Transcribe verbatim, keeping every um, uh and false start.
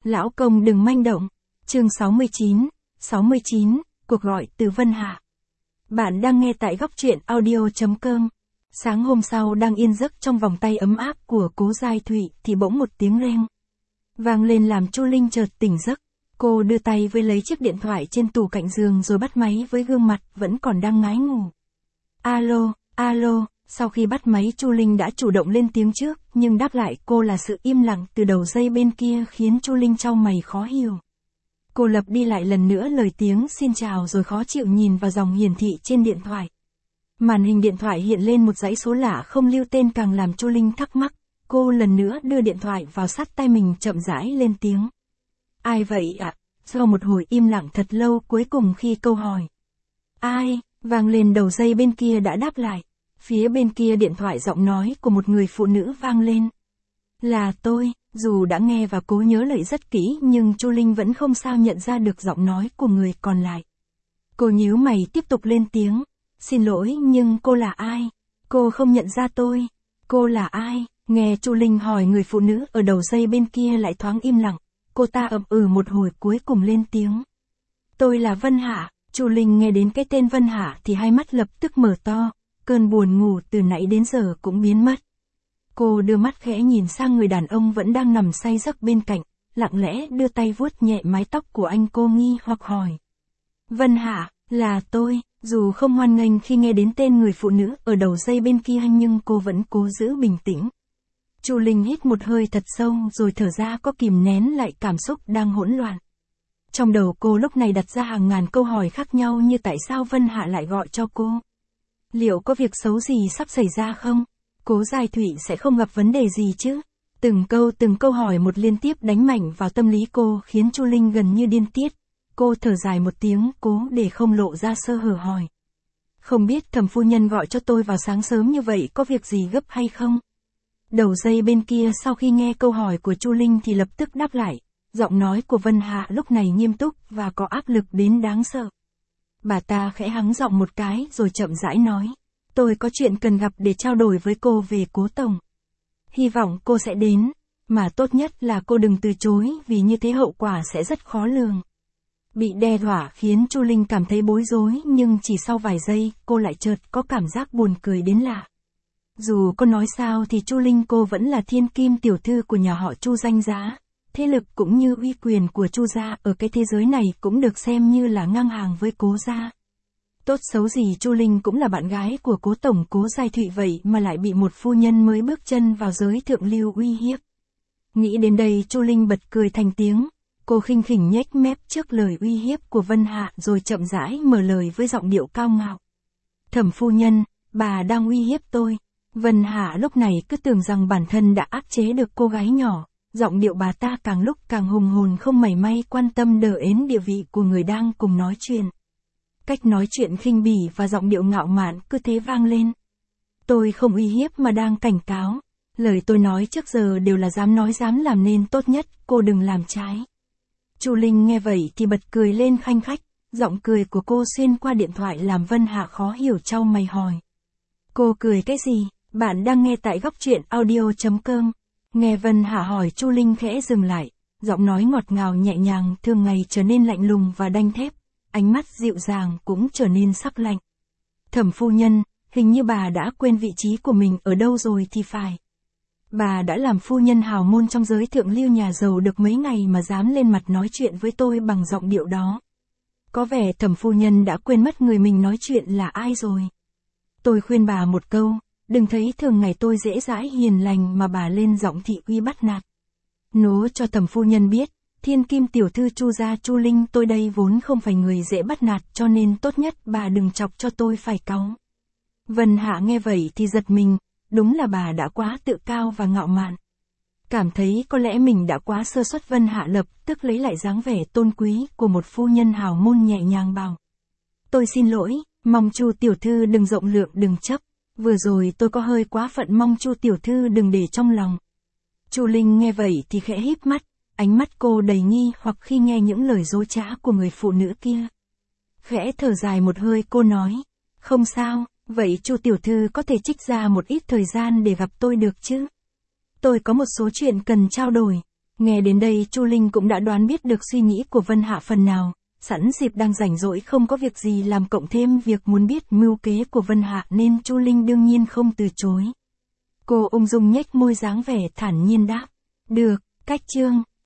Lão công đừng manh động. Chương sáu mươi chín, sáu mươi chín, cuộc gọi từ Vân Hạ. Bạn đang nghe tại góc truyện audio chấm com. Sáng hôm sau đang yên giấc trong vòng tay ấm áp của Cố Giai Thụy thì bỗng một tiếng reng vang lên làm Chu Linh chợt tỉnh giấc. Cô đưa tay với lấy chiếc điện thoại trên tủ cạnh giường rồi bắt máy với gương mặt vẫn còn đang ngái ngủ. Alo, alo, sau khi bắt máy Chu Linh đã chủ động lên tiếng trước, nhưng đáp lại cô là sự im lặng từ đầu dây bên kia khiến Chu Linh chau mày khó hiểu. Cô lặp đi lại lần nữa lời tiếng xin chào rồi khó chịu nhìn vào dòng hiển thị trên điện thoại. Màn hình điện thoại hiện lên một dãy số lạ không lưu tên càng làm Chu Linh thắc mắc. Cô lần nữa đưa điện thoại vào sát tai mình chậm rãi lên tiếng. Ai vậy ạ? À? Sau một hồi im lặng thật lâu cuối cùng khi câu hỏi ai vang lên đầu dây bên kia đã đáp lại. Phía bên kia điện thoại giọng nói của một người phụ nữ vang lên. Là tôi. Dù đã nghe và cố nhớ lời rất kỹ nhưng Chu Linh vẫn không sao nhận ra được giọng nói của người còn lại. Cô nhíu mày tiếp tục lên tiếng. Xin lỗi nhưng cô là ai? Cô không nhận ra tôi. Cô là ai? Nghe Chu Linh hỏi người phụ nữ ở đầu dây bên kia lại thoáng im lặng. Cô ta ậm ừ một hồi cuối cùng lên tiếng. Tôi là Vân Hạ. Chu Linh nghe đến cái tên Vân Hạ thì hai mắt lập tức mở to. Cơn buồn ngủ từ nãy đến giờ cũng biến mất. Cô đưa mắt khẽ nhìn sang người đàn ông vẫn đang nằm say giấc bên cạnh, lặng lẽ đưa tay vuốt nhẹ mái tóc của anh. Cô nghi hoặc hỏi. Vân Hạ, là tôi. Dù không hoan nghênh khi nghe đến tên người phụ nữ ở đầu dây bên kia nhưng cô vẫn cố giữ bình tĩnh. Chu Linh hít một hơi thật sâu rồi thở ra có kìm nén lại cảm xúc đang hỗn loạn. Trong đầu cô lúc này đặt ra hàng ngàn câu hỏi khác nhau như tại sao Vân Hạ lại gọi cho cô? Liệu có việc xấu gì sắp xảy ra không? Cố Giai Thụy sẽ không gặp vấn đề gì chứ? Từng câu từng câu hỏi một liên tiếp đánh mạnh vào tâm lý cô khiến Chu Linh gần như điên tiết. Cô thở dài một tiếng cố để không lộ ra sơ hở hỏi. Không biết Thẩm phu nhân gọi cho tôi vào sáng sớm như vậy có việc gì gấp hay không? Đầu dây bên kia sau khi nghe câu hỏi của Chu Linh thì lập tức đáp lại. Giọng nói của Vân Hạ lúc này nghiêm túc và có áp lực đến đáng sợ. Bà ta khẽ hắng giọng một cái rồi chậm rãi nói. Tôi có chuyện cần gặp để trao đổi với cô về Cố Tổng. Hy vọng cô sẽ đến, mà tốt nhất là cô đừng từ chối vì như thế hậu quả sẽ rất khó lường. Bị đe dọa khiến Chu Linh cảm thấy bối rối nhưng chỉ sau vài giây cô lại chợt có cảm giác buồn cười đến lạ. Dù có nói sao thì Chu Linh cô vẫn là thiên kim tiểu thư của nhà họ Chu danh giá. Thế lực cũng như uy quyền của Chu gia ở cái thế giới này cũng được xem như là ngang hàng với Cố gia. Tốt xấu gì Chu Linh cũng là bạn gái của Cố Tổng Cố Giai Thụy vậy mà lại bị một phu nhân mới bước chân vào giới thượng lưu uy hiếp. Nghĩ đến đây Chu Linh bật cười thành tiếng. Cô khinh khỉnh nhếch mép trước lời uy hiếp của Vân Hạ rồi chậm rãi mở lời với giọng điệu cao ngạo. Thẩm phu nhân, bà đang uy hiếp tôi. Vân Hạ lúc này cứ tưởng rằng bản thân đã áp chế được cô gái nhỏ. Giọng điệu bà ta càng lúc càng hùng hồn không mảy may quan tâm đờ ến địa vị của người đang cùng nói chuyện. Cách nói chuyện khinh bỉ và giọng điệu ngạo mạn cứ thế vang lên. Tôi không uy hiếp mà đang cảnh cáo. Lời tôi nói trước giờ đều là dám nói dám làm nên tốt nhất, cô đừng làm trái. Chu Linh nghe vậy thì bật cười lên khanh khách. Giọng cười của cô xuyên qua điện thoại làm Vân Hạ khó hiểu chau mày hỏi. Cô cười cái gì? Bạn đang nghe tại góc truyện audio chấm com. Nghe Vân Hạ hỏi Chu Linh khẽ dừng lại. Giọng nói ngọt ngào nhẹ nhàng thường ngày trở nên lạnh lùng và đanh thép. Ánh mắt dịu dàng cũng trở nên sắc lạnh. Thẩm phu nhân, hình như bà đã quên vị trí của mình ở đâu rồi thì phải. Bà đã làm phu nhân hào môn trong giới thượng lưu nhà giàu được mấy ngày mà dám lên mặt nói chuyện với tôi bằng giọng điệu đó. Có vẻ thẩm phu nhân đã quên mất người mình nói chuyện là ai rồi. Tôi khuyên bà một câu, đừng thấy thường ngày tôi dễ dãi hiền lành mà bà lên giọng thị uy bắt nạt. Nố cho thẩm phu nhân biết. Thiên kim tiểu thư Chu gia Chu Linh tôi đây vốn không phải người dễ bắt nạt cho nên tốt nhất bà đừng chọc cho tôi phải cáu. Vân Hạ nghe vậy thì giật mình, đúng là bà đã quá tự cao và ngạo mạn. Cảm thấy có lẽ mình đã quá sơ suất Vân Hạ lập tức lấy lại dáng vẻ tôn quý của một phu nhân hào môn nhẹ nhàng bảo. Tôi xin lỗi, mong Chu tiểu thư đừng rộng lượng đừng chấp, vừa rồi tôi có hơi quá phận mong Chu tiểu thư đừng để trong lòng. Chu Linh nghe vậy thì khẽ híp mắt. Ánh mắt cô đầy nghi hoặc khi nghe những lời dối trá của người phụ nữ kia. Khẽ thở dài một hơi cô nói. Không sao, vậy Chu tiểu thư có thể trích ra một ít thời gian để gặp tôi được chứ? Tôi có một số chuyện cần trao đổi. Nghe đến đây Chu Linh cũng đã đoán biết được suy nghĩ của Vân Hạ phần nào, sẵn dịp đang rảnh rỗi không có việc gì làm cộng thêm việc muốn biết mưu kế của Vân Hạ nên Chu Linh đương nhiên không từ chối. Cô ung dung nhếch môi dáng vẻ thản nhiên đáp. Được, cách chương.